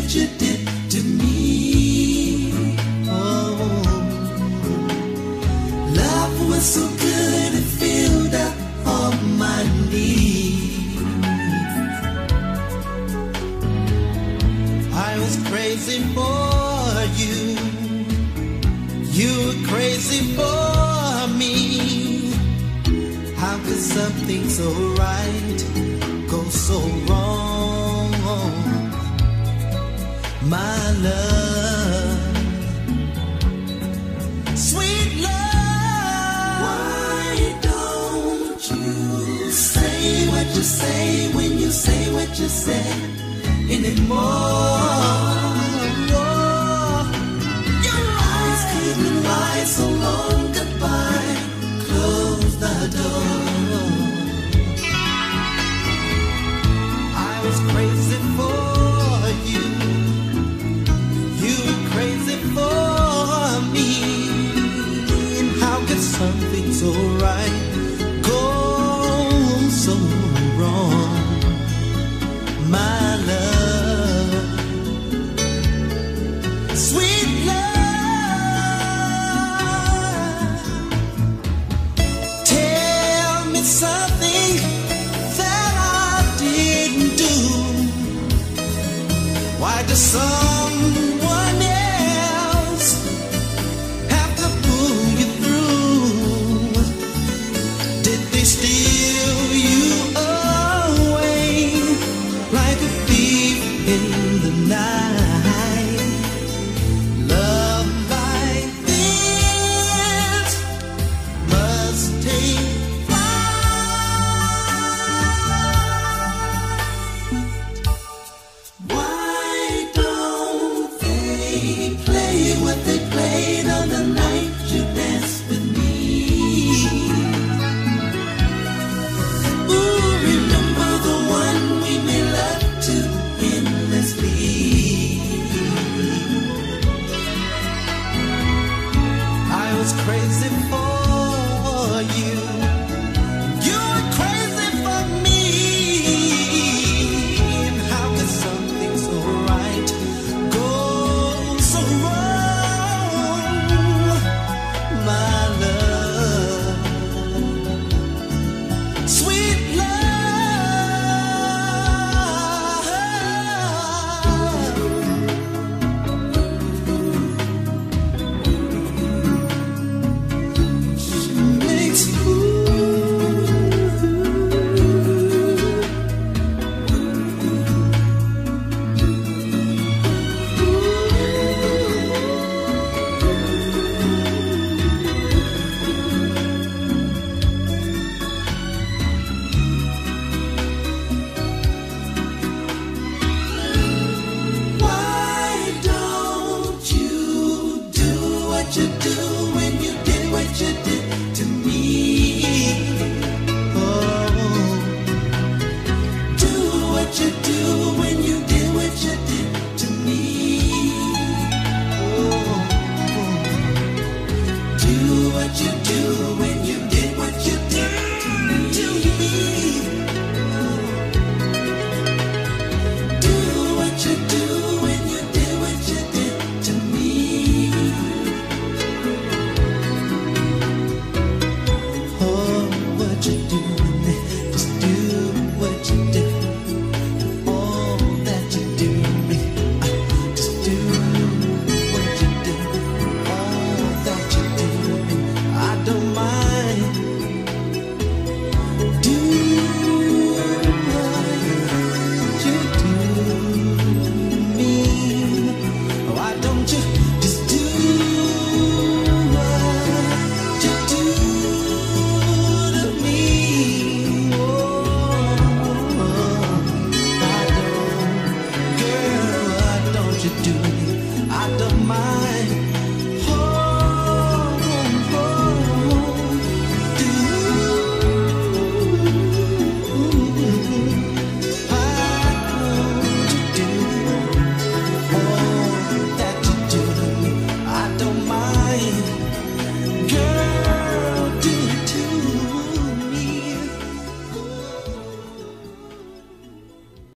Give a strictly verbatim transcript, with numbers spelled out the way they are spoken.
what you did to me. Oh, love was so good it filled up all my needs. I was crazy for you, you were crazy for me. How could something so right go so wrong? My love, sweet love. Why don't you say what you say when you say what you say anymore? Your eyes couldn't lie so long. Goodbye, close the door. I was crazy for you, you were crazy for me. And how could something so right go so wrong? My love, sweet love. Tell me something that I didn't do. Why does someone else have to pull you through? Did they steal you away like a thief in the night? Love like this must take flight. Why don't they play what they played on the night you danced with me? Ooh, remember the one we made love to endlessly. I was crazy for you, you were crazy for me. And how could something so right go so wrong? My love, sweet love. She makes Why don't you do what you do when you did what you did to me? Oh, do what you do when you did what you did to me. Oh, do what you do when you did what you did to me. Do what you do when you did what you did to me. Oh, what you do, just do what you do. All that you do, just do what you do. All that you do, I don't mind. Do what you do to me. Why don't you just do what you do to me? Oh, I don't, girl, why don't you do it? I don't mind.